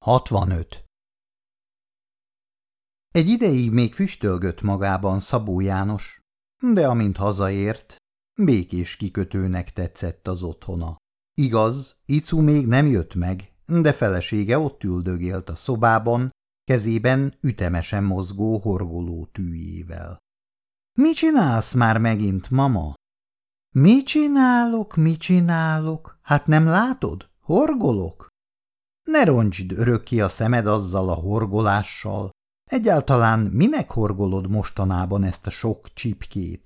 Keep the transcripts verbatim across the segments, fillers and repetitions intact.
hatvanöt. Egy ideig még füstölgött magában Szabó János, de amint hazaért, békés kikötőnek tetszett az otthona. Igaz, Icu még nem jött meg, de felesége ott üldögélt a szobában, kezében ütemesen mozgó horgoló tűjével. – Mi csinálsz már megint, mama? – Mi csinálok, mi csinálok? Hát nem látod? Horgolok? Ne roncsd örökké a szemed azzal a horgolással. Egyáltalán minek horgolod mostanában ezt a sok csipkét?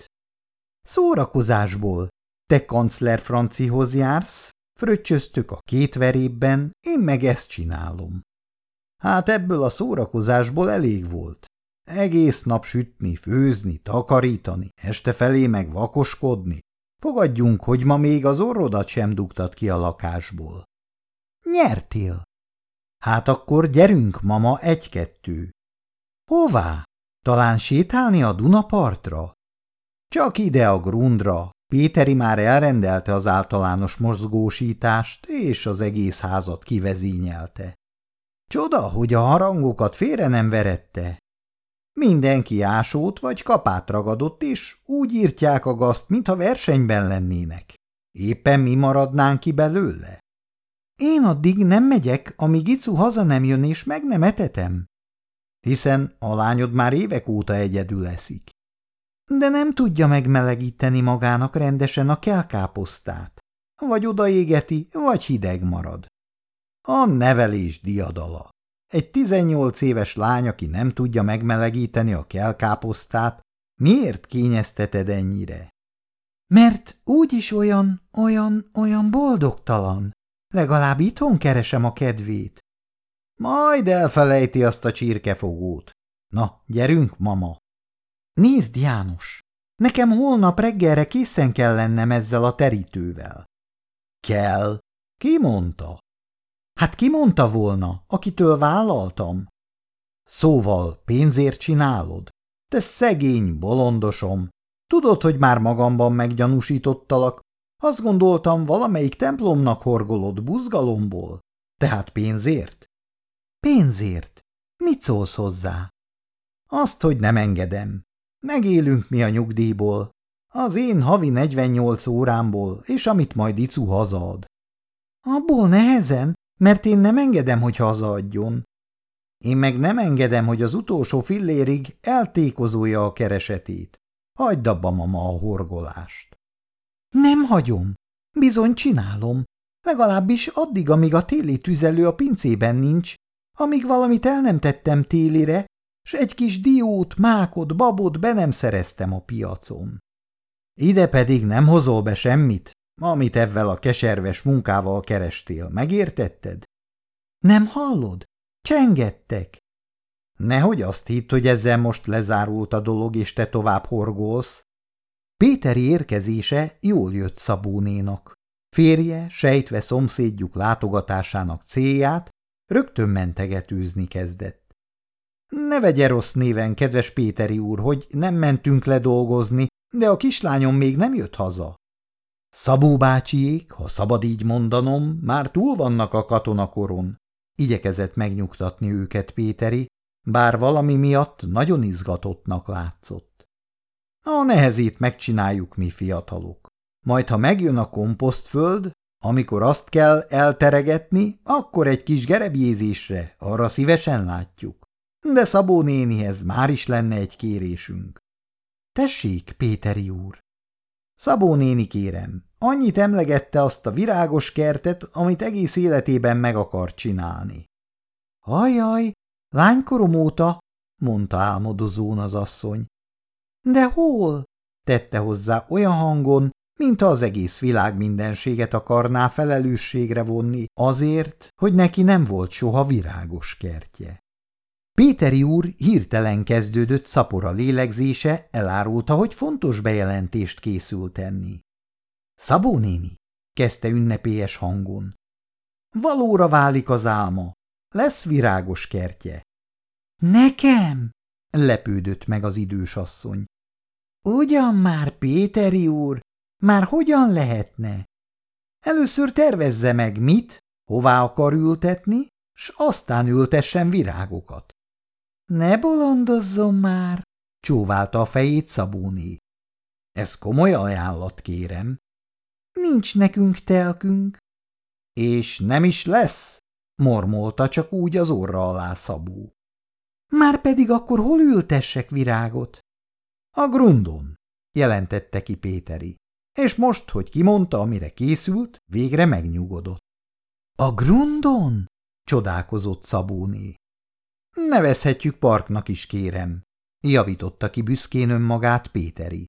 Szórakozásból. Te kancler Francihoz jársz, fröccsöztök a két verében, én meg ezt csinálom. Hát ebből a szórakozásból elég volt. Egész nap sütni, főzni, takarítani, este felé meg vakoskodni. Fogadjunk, hogy ma még az orrodat sem dugtad ki a lakásból. Nyertél. Hát akkor gyerünk, mama, egy-kettő. Hová? Talán sétálni a Dunapartra? Csak ide a Grundra. Péteri már elrendelte az általános mozgósítást, és az egész házat kivezényelte. Csoda, hogy a harangokat félre nem verette. Mindenki ásót vagy kapát ragadott, és úgy írtják a gazt, mintha versenyben lennének. Éppen mi maradnánk ki belőle? Én addig nem megyek, amíg Icu haza nem jön, és meg nem etetem. Hiszen a lányod már évek óta egyedül eszik. De nem tudja megmelegíteni magának rendesen a kelkáposztát. Vagy odaégeti, vagy hideg marad. A nevelés diadala. Egy tizennyolc éves lány, aki nem tudja megmelegíteni a kelkáposztát, miért kényezteted ennyire? Mert úgyis olyan, olyan, olyan boldogtalan. Legalább itthon keresem a kedvét. Majd elfelejti azt a csirkefogót. Na, gyerünk, mama. Nézd, János, nekem holnap reggelre készen kell lennem ezzel a terítővel. Kell? Ki mondta? Hát ki mondta volna, akitől vállaltam? Szóval pénzért csinálod? Te szegény bolondosom. Tudod, hogy már magamban meggyanúsítottalak. Azt gondoltam, valamelyik templomnak horgolod buzgalomból. Tehát pénzért? Pénzért? Mit szólsz hozzá? Azt, hogy nem engedem. Megélünk mi a nyugdíjból. Az én havi negyvennyolc órámból, és amit majd Icu hazaad. Abból nehezen, mert én nem engedem, hogy hazaadjon. Én meg nem engedem, hogy az utolsó fillérig eltékozolja a keresetét. Hagyd abba, mama, a horgolást. Nem hagyom. Bizony csinálom. Legalábbis addig, amíg a téli tüzelő a pincében nincs, amíg valamit el nem tettem télire, s egy kis diót, mákot, babot be nem szereztem a piacon. Ide pedig nem hozol be semmit, amit evvel a keserves munkával kerestél, megértetted? Nem hallod? Csengettek. Nehogy azt hidd, hogy ezzel most lezárult a dolog, és te tovább horgolsz. Péteri érkezése jól jött Szabónénak. Férje, sejtve szomszédjuk látogatásának célját, rögtön mentegetőzni kezdett. Ne vegye rossz néven, kedves Péteri úr, hogy nem mentünk le dolgozni, de a kislányom még nem jött haza. Szabó bácsiék, ha szabad így mondanom, már túl vannak a katonakoron. Igyekezett megnyugtatni őket Péteri, bár valami miatt nagyon izgatottnak látszott. A nehezét megcsináljuk mi fiatalok. Majd ha megjön a komposztföld, amikor azt kell elteregetni, akkor egy kis gerebjézésre, arra szívesen látjuk. De Szabó nénihez már is lenne egy kérésünk. Tessék, Péteri úr! Szabó néni, kérem, annyit emlegette azt a virágos kertet, amit egész életében meg akar csinálni. Ajaj, lánykorom óta, mondta álmodozón az asszony. De hol? Tette hozzá olyan hangon, mintha az egész világ mindenséget akarná felelősségre vonni azért, hogy neki nem volt soha virágos kertje. Péteri úr hirtelen kezdődött szapora lélegzése elárulta, hogy fontos bejelentést készül tenni. Szabó néni, kezdte ünnepélyes hangon. Valóra válik az álma. Lesz virágos kertje. Nekem? Lepődött meg az idős asszony. Ugyan már, Péteri úr, már hogyan lehetne? Először tervezze meg mit, hová akar ültetni, s aztán ültessen virágokat. Ne bolondozzon már, csóválta a fejét Szabóné. Ez komoly ajánlat, kérem. Nincs nekünk telkünk. És nem is lesz, mormolta csak úgy az orra alá Szabó. Márpedig akkor hol ültessek virágot? A grundon, jelentette ki Péteri, és most, hogy kimondta, amire készült, végre megnyugodott. A grundon? Csodálkozott Szabóné. Nevezhetjük parknak is, kérem, javította ki büszkén önmagát Péteri.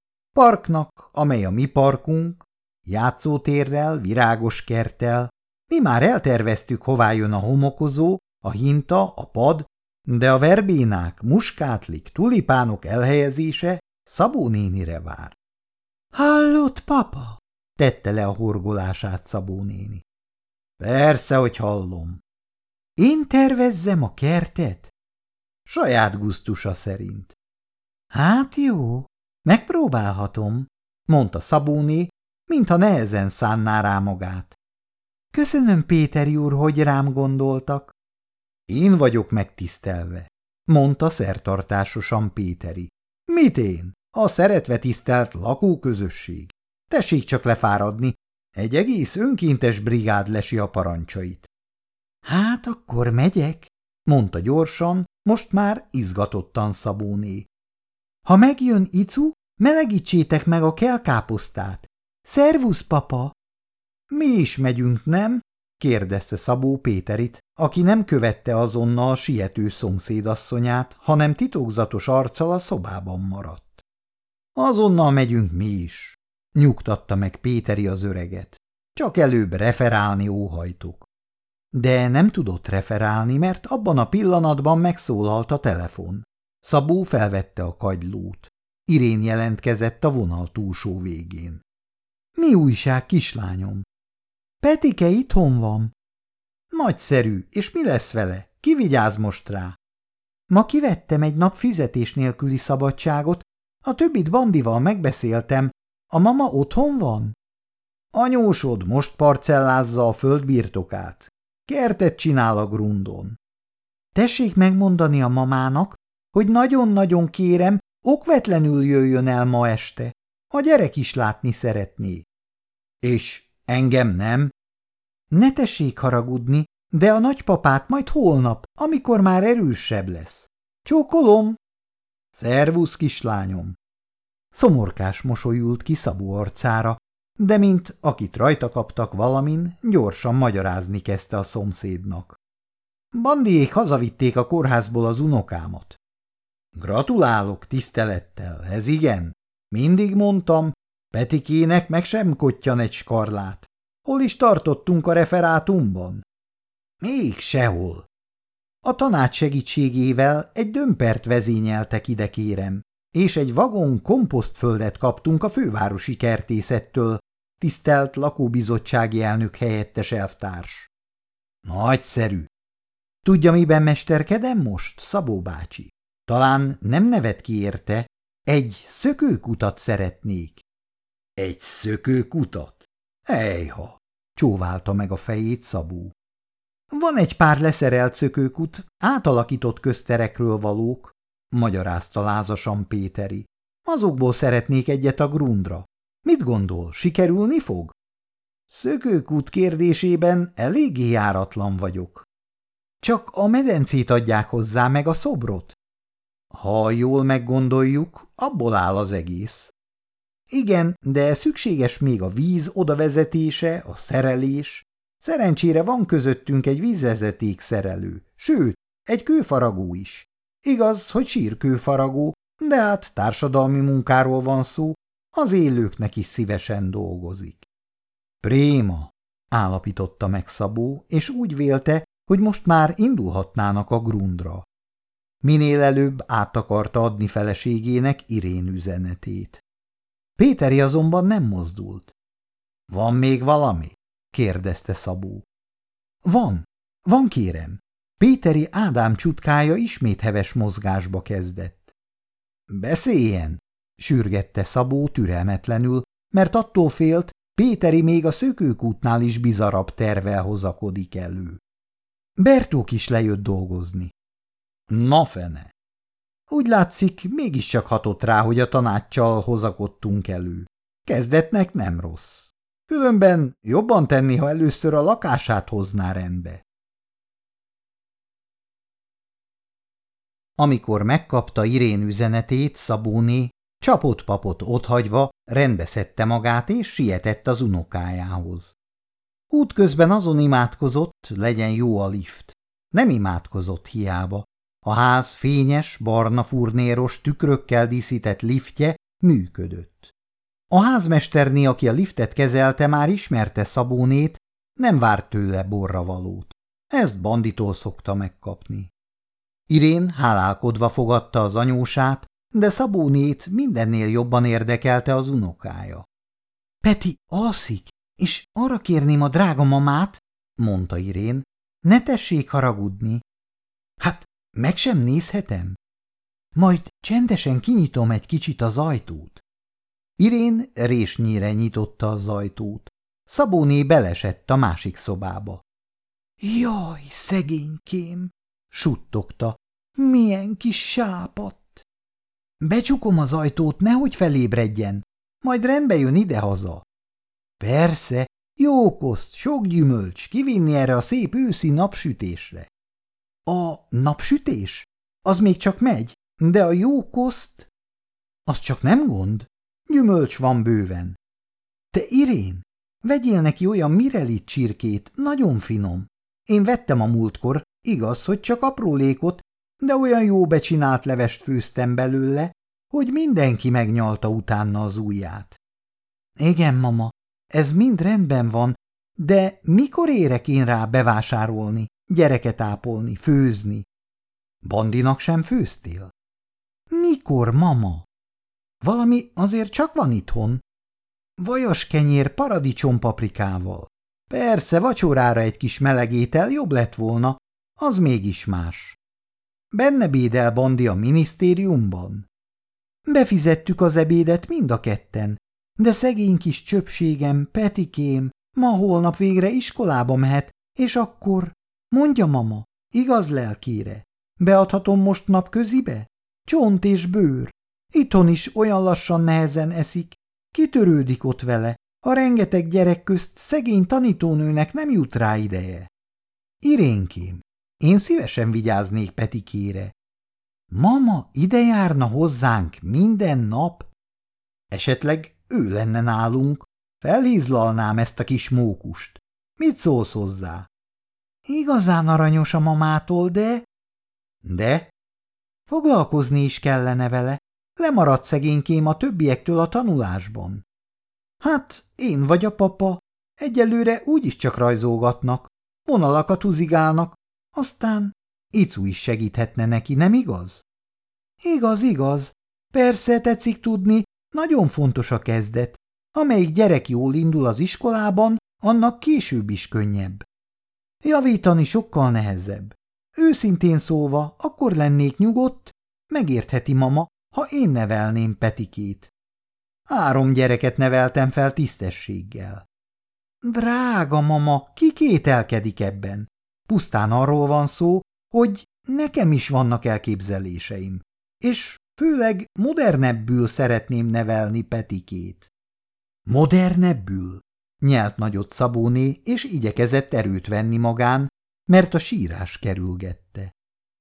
Parknak, amely a mi parkunk, játszótérrel, virágos kerttel, mi már elterveztük, hová jön a homokozó, a hinta, a pad, de a verbénák, muskátlik, tulipánok elhelyezése Szabó nénire vár. Hallott, papa? Tette le a horgolását Szabó néni. Persze, hogy hallom. Én tervezzem a kertet? Saját gusztusa szerint. Hát jó, megpróbálhatom, mondta Szabóné, mintha nehezen szánná rá magát. Köszönöm, Péteri úr, hogy rám gondoltak. Én vagyok megtisztelve, mondta szertartásosan Péteri. Mit én? A szeretve tisztelt lakóközösség. Tessék csak lefáradni, egy egész önkéntes brigád lesi a parancsait. Hát akkor megyek, mondta gyorsan, most már izgatottan Szabóné. Ha megjön Icu, melegítsétek meg a kelkáposztát. Szervusz, papa! Mi is megyünk, nem? kérdezte Szabó Péterit, aki nem követte azonnal siető szomszédasszonyát, hanem titokzatos arccal a szobában maradt. Azonnal megyünk mi is, nyugtatta meg Péteri az öreget. Csak előbb referálni óhajtok. De nem tudott referálni, mert abban a pillanatban megszólalt a telefon. Szabó felvette a kagylót. Irén jelentkezett a vonal túlsó végén. Mi újság, kislányom? Petike itthon van. Nagyszerű, és mi lesz vele? Ki vigyáz most rá? Ma kivettem egy nap fizetés nélküli szabadságot, a többit Bandival megbeszéltem. A mama otthon van? Anyósod most parcellázza a föld birtokát. Kertet csinál a grundon. Tessék megmondani a mamának, hogy nagyon-nagyon kérem, okvetlenül jöjjön el ma este. A gyerek is látni szeretné. És engem nem? Ne tessék haragudni, de a nagypapát majd holnap, amikor már erősebb lesz. Csókolom! Szervusz, kislányom! Szomorkás mosolyult ki Szabó arcára, de mint akit rajta kaptak valamin, gyorsan magyarázni kezdte a szomszédnak. Bandiék hazavitték a kórházból az unokámat. Gratulálok, tisztelettel, ez igen. Mindig mondtam, Petikének meg sem kottyan egy skarlát. Hol is tartottunk a referátumban? Még sehol. A tanács segítségével egy dömpert vezényeltek ide, kérem, és egy vagon komposztföldet kaptunk a fővárosi kertészettől, tisztelt lakóbizottsági elnök helyettes elvtárs. Nagyszerű. Tudja, miben mesterkedem most, Szabó bácsi? Talán nem nevet ki érte, egy szökőkutat szeretnék. Egy szökőkutat? Ejha! Csóválta meg a fejét Szabó. Van egy pár leszerelt szökőkut, átalakított közterekről valók, magyarázta lázasan Péteri. Azokból szeretnék egyet a grundra. Mit gondol, sikerülni fog? Szökőkút kérdésében eléggé járatlan vagyok. Csak a medencét adják hozzá, meg a szobrot. Ha jól meggondoljuk, abból áll az egész. Igen, de szükséges még a víz odavezetése, a szerelés. Szerencsére van közöttünk egy vízvezeték szerelő, sőt, egy kőfaragó is. Igaz, hogy sírkőfaragó, de hát társadalmi munkáról van szó, az élőknek is szívesen dolgozik. Préma, állapította meg Szabó, és úgy vélte, hogy most már indulhatnának a grundra. Minél előbb át akarta adni feleségének Irén üzenetét. Péteri azonban nem mozdult. – Van még valami? – kérdezte Szabó. – Van, van kérem. Péteri Ádám csutkája ismét heves mozgásba kezdett. – Beszéljen! – sürgette Szabó türelmetlenül, mert attól félt, Péteri még a szökőkútnál is bizarabb tervvel hozakodik elő. Bertók is lejött dolgozni. Na fene! Úgy látszik, mégiscsak hatott rá, hogy a tanáccsal hozakodtunk elő. Kezdetnek nem rossz. Különben jobban tenni, ha először a lakását hozná rendbe. Amikor megkapta Irén üzenetét, Szabóné csapott-papot otthagyva rendbe szedte magát és sietett az unokájához. Útközben azon imádkozott, legyen jó a lift. Nem imádkozott hiába. A ház fényes, barna furnéros, tükrökkel díszített liftje működött. A házmesterné, aki a liftet kezelte, már ismerte Szabónét, nem várt tőle borravalót. Ezt Banditól szokta megkapni. Irén hálálkodva fogadta az anyósát, de Szabónét mindennél jobban érdekelte az unokája. – Peti alszik, és arra kérném a drága mamát, mondta Irén, ne tessék haragudni. Hát, meg sem nézhetem? Majd csendesen kinyitom egy kicsit az ajtót. Irén résnyire nyitotta az ajtót. Szabóné belesett a másik szobába. Jaj, szegénykém, suttogta, milyen kis sápadt. Becsukom az ajtót, nehogy felébredjen, majd rendbe jön idehaza. Persze, jó koszt, sok gyümölcs, kivinni erre a szép őszi napsütésre. A napsütés? Az még csak megy, de a jó koszt? Az csak nem gond. Gyümölcs van bőven. Te, Irén, vegyél neki olyan mirelit csirkét, nagyon finom. Én vettem a múltkor, igaz, hogy csak aprólékot, de olyan jó becsinált levest főztem belőle, hogy mindenki megnyalta utána az ujját. Igen, mama, ez mind rendben van, de mikor érek én rá bevásárolni, gyereket ápolni, főzni? Bandinak sem főztél? Mikor, mama? Valami azért csak van itthon. Vajas kenyér paradicsom-paprikával. Persze, vacsorára egy kis meleg étel jobb lett volna, az mégis más. Benne bédel Bandi a minisztériumban. Befizettük az ebédet mind a ketten, de szegény kis csöpségem, Petikém, ma-holnap végre iskolába mehet, és akkor, mondja mama, igaz lelkére, beadhatom most napközibe? Csont és bőr. Itthon is olyan lassan nehezen eszik, kitörődik ott vele, a rengeteg gyerek közt szegény tanítónőnek nem jut rá ideje. Irénkém, én szívesen vigyáznék Petikére. Mama ide járna hozzánk minden nap? Esetleg ő lenne nálunk, felhízlalnám ezt a kis mókust. Mit szólsz hozzá? Igazán aranyos a mamától, de... De? Foglalkozni is kellene vele. Lemaradt szegénykém a többiektől a tanulásban. Hát, én vagy a papa. Egyelőre úgyis csak rajzolgatnak, vonalakat húzigálnak, aztán Icu is segíthetne neki, nem igaz? Igaz, igaz. Persze, tetszik tudni, nagyon fontos a kezdet. Amelyik gyerek jól indul az iskolában, annak később is könnyebb. Javítani sokkal nehezebb. Őszintén szólva, akkor lennék nyugodt, megértheti mama, ha én nevelném Petikét. Három gyereket neveltem fel tisztességgel. Drága mama, ki kételkedik ebben? Pusztán arról van szó, hogy nekem is vannak elképzeléseim, és főleg modernebbül szeretném nevelni Petikét. Modernebbül? Nyelt nagyot Szabóné, és igyekezett erőt venni magán, mert a sírás kerülgette.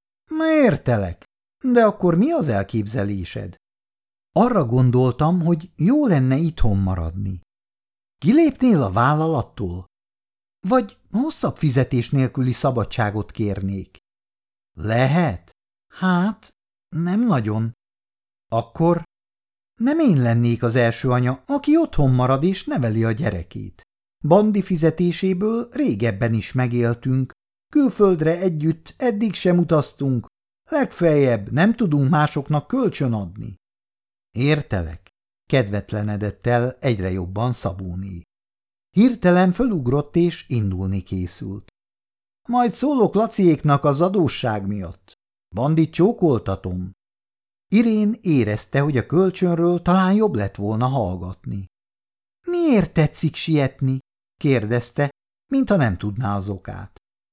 Értelek, de akkor mi az elképzelésed? Arra gondoltam, hogy jó lenne itthon maradni. Kilépnél a vállalattól? Vagy hosszabb fizetés nélküli szabadságot kérnék? Lehet? Hát, nem nagyon. Akkor nem én lennék az első anya, aki otthon marad és neveli a gyerekét. Bandi fizetéséből régebben is megéltünk, külföldre együtt eddig sem utaztunk, legfeljebb nem tudunk másoknak kölcsön adni. Értelek, kedvetlenedett el egyre jobban Szabóné. Hirtelen fölugrott és indulni készült. Majd szólok Laciéknak az adósság miatt. Bandit csókoltatom. Irén érezte, hogy a kölcsönről talán jobb lett volna hallgatni. Miért tetszik sietni? Kérdezte, mintha nem tudná az okát.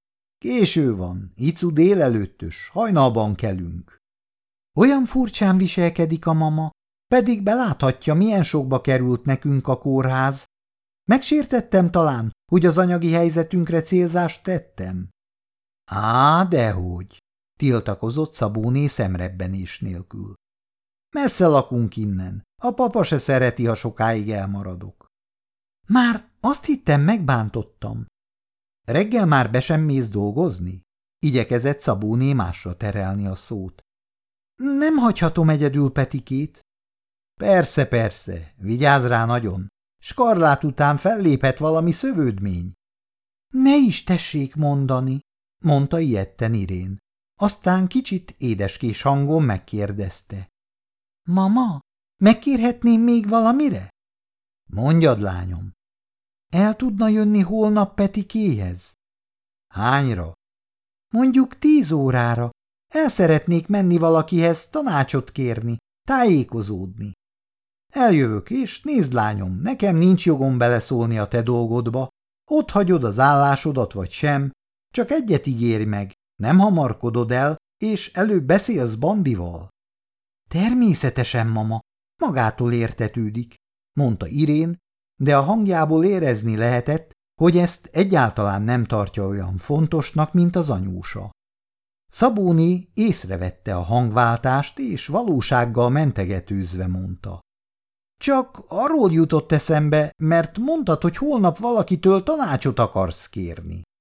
Késő van, icu délelőttös, hajnalban kelünk. Olyan furcsán viselkedik a mama, pedig beláthatja, milyen sokba került nekünk a kórház. Megsértettem talán, hogy az anyagi helyzetünkre célzást tettem? Á, dehogy, tiltakozott Szabóné szemrebbenés nélkül. Messze lakunk innen, a papa se szereti, ha sokáig elmaradok. Már azt hittem, megbántottam. Reggel már be sem mész dolgozni? Igyekezett Szabóné másra terelni a szót. Nem hagyhatom egyedül Petikét. Persze, persze, vigyázz rá nagyon. Skarlát után felléphet valami szövődmény. Ne is tessék mondani, mondta ijedten Irén. Aztán kicsit édeskés hangon megkérdezte. Mama, megkérhetném még valamire? Mondjad, lányom. El tudna jönni holnap Petikéhez? Hányra? Mondjuk tíz órára. El szeretnék menni valakihez tanácsot kérni, tájékozódni. Eljövök, és nézd, lányom, nekem nincs jogom beleszólni a te dolgodba. Ott hagyod az állásodat vagy sem, csak egyet ígérj meg, nem hamarkodod el, és előbb beszélsz Bandival. Természetesen, mama, magától értetődik, mondta Irén, de a hangjából érezni lehetett, hogy ezt egyáltalán nem tartja olyan fontosnak, mint az anyósa. Szabóné észrevette a hangváltást, és valósággal mentegetőzve mondta. Csak arról jutott eszembe, mert mondtad, hogy holnap valakitől tanácsot akarsz kérni.